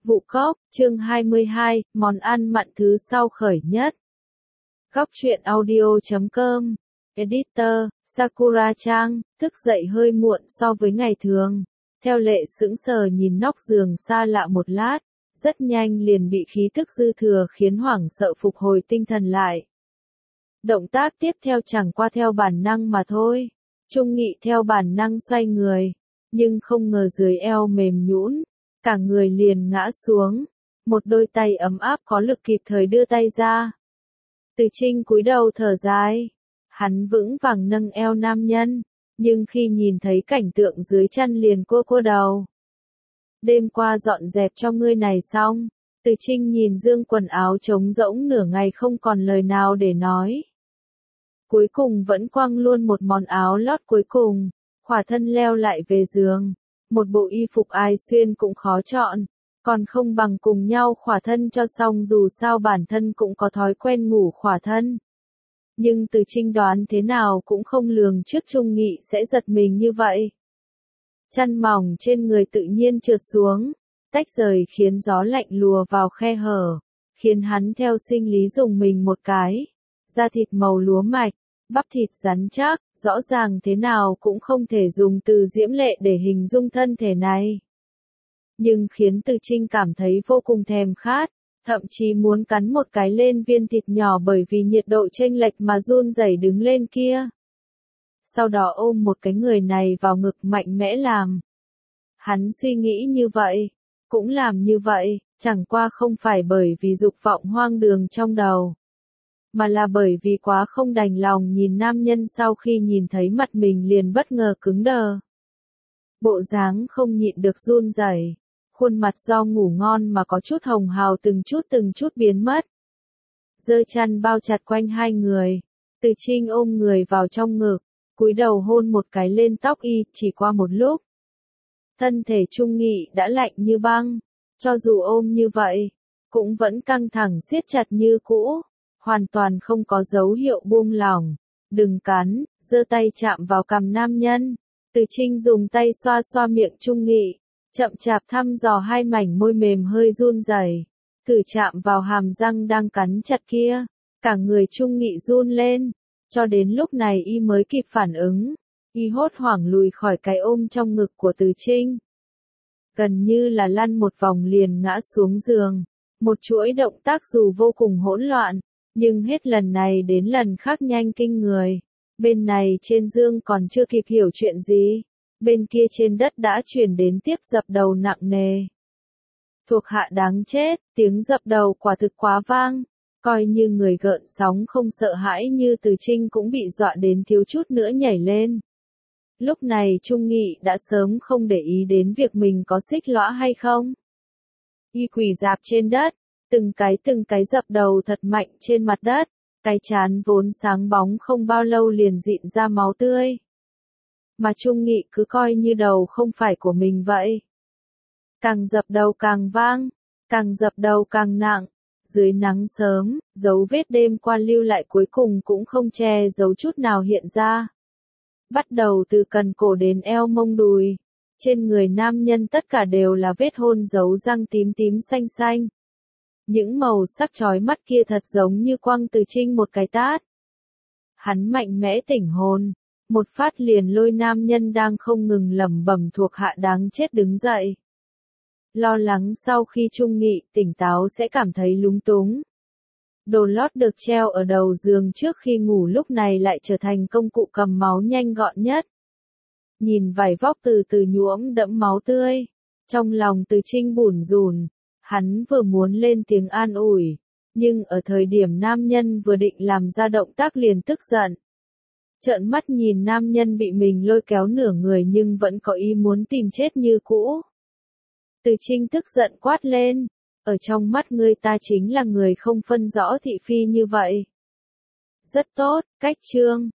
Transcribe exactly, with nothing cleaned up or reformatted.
Vụ cốc, chương hai mươi hai, món ăn mặn thứ sau khởi nhất. Góc truyện audio chấm com. Editor, Sakura Trang, thức dậy hơi muộn so với ngày thường. Theo lệ sững sờ nhìn nóc giường xa lạ một lát, rất nhanh liền bị khí tức dư thừa khiến hoảng sợ phục hồi tinh thần lại. Động tác tiếp theo chẳng qua theo bản năng mà thôi. Trung Nghị theo bản năng xoay người, nhưng không ngờ dưới eo mềm nhũn, cả người liền ngã xuống. Một đôi tay ấm áp có lực kịp thời đưa tay ra. Từ Trinh cúi đầu thở dài. Hắn vững vàng nâng eo nam nhân, nhưng khi nhìn thấy cảnh tượng dưới chân liền cua cua đầu. Đêm qua dọn dẹp cho ngươi này xong. Từ Trinh nhìn dương quần áo trống rỗng nửa ngày không còn lời nào để nói. Cuối cùng vẫn quăng luôn một món áo lót cuối cùng, khỏa thân leo lại về giường. Một bộ y phục ai xuyên cũng khó chọn, còn không bằng cùng nhau khỏa thân cho xong, dù sao bản thân cũng có thói quen ngủ khỏa thân. Nhưng Từ Trinh đoán thế nào cũng không lường trước Trung Nghị sẽ giật mình như vậy. Chăn mỏng trên người tự nhiên trượt xuống, tách rời khiến gió lạnh lùa vào khe hở, khiến hắn theo sinh lý dùng mình một cái. Da thịt màu lúa mạch, bắp thịt rắn chắc, rõ ràng thế nào cũng không thể dùng từ diễm lệ để hình dung thân thể này. Nhưng khiến Từ Trinh cảm thấy vô cùng thèm khát, thậm chí muốn cắn một cái lên viên thịt nhỏ bởi vì nhiệt độ chênh lệch mà run rẩy đứng lên kia. Sau đó ôm một cái người này vào ngực mạnh mẽ làm. Hắn suy nghĩ như vậy, cũng làm như vậy, chẳng qua không phải bởi vì dục vọng hoang đường trong đầu, mà là bởi vì quá không đành lòng nhìn nam nhân sau khi nhìn thấy mặt mình liền bất ngờ cứng đờ. Bộ dáng không nhịn được run rẩy, khuôn mặt do ngủ ngon mà có chút hồng hào từng chút từng chút biến mất. Giơ chăn bao chặt quanh hai người, Từ Trinh ôm người vào trong ngực, cúi đầu hôn một cái lên tóc y, chỉ qua một lúc. Thân thể Trung Nghị đã lạnh như băng, cho dù ôm như vậy, cũng vẫn căng thẳng siết chặt như cũ, hoàn toàn không có dấu hiệu buông lỏng. Đừng cắn, giơ tay chạm vào cằm nam nhân. Từ Trinh dùng tay xoa xoa miệng Trung Nghị, chậm chạp thăm dò hai mảnh môi mềm hơi run rẩy, thử chạm vào hàm răng đang cắn chặt kia. Cả người Trung Nghị run lên, cho đến lúc này y mới kịp phản ứng, y hốt hoảng lùi khỏi cái ôm trong ngực của Từ Trinh. Gần như là lăn một vòng liền ngã xuống giường, một chuỗi động tác dù vô cùng hỗn loạn, nhưng hết lần này đến lần khác nhanh kinh người. Bên này trên giường còn chưa kịp hiểu chuyện gì, bên kia trên đất đã chuyển đến tiếp dập đầu nặng nề. Thuộc hạ đáng chết, tiếng dập đầu quả thực quá vang, coi như người gợn sóng không sợ hãi như Từ Trinh cũng bị dọa đến thiếu chút nữa nhảy lên. Lúc này Trung Nghị đã sớm không để ý đến việc mình có xích lõa hay không. Y quỳ rạp trên đất, từng cái từng cái dập đầu thật mạnh trên mặt đất, cái trán vốn sáng bóng không bao lâu liền rịn ra máu tươi. Mà Trung Nghị cứ coi như đầu không phải của mình vậy. Càng dập đầu càng vang, càng dập đầu càng nặng, dưới nắng sớm, dấu vết đêm qua lưu lại cuối cùng cũng không che giấu chút nào hiện ra. Bắt đầu từ cần cổ đến eo mông đùi, trên người nam nhân tất cả đều là vết hôn dấu răng tím tím xanh xanh. Những màu sắc chói mắt kia thật giống như quăng Từ Trinh một cái tát. Hắn mạnh mẽ tỉnh hồn, một phát liền lôi nam nhân đang không ngừng lẩm bẩm thuộc hạ đáng chết đứng dậy. Lo lắng sau khi Trung Nghị tỉnh táo sẽ cảm thấy lúng túng. Đồ lót được treo ở đầu giường trước khi ngủ lúc này lại trở thành công cụ cầm máu nhanh gọn nhất. Nhìn vải vóc từ từ nhuốm đẫm máu tươi, trong lòng Từ Trinh bủn rủn, hắn vừa muốn lên tiếng an ủi, nhưng ở thời điểm nam nhân vừa định làm ra động tác liền tức giận. Trợn mắt nhìn nam nhân bị mình lôi kéo nửa người nhưng vẫn có ý muốn tìm chết như cũ. Từ Trinh tức giận quát lên, ở trong mắt ngươi ta chính là người không phân rõ thị phi như vậy. Rất tốt, cách chương.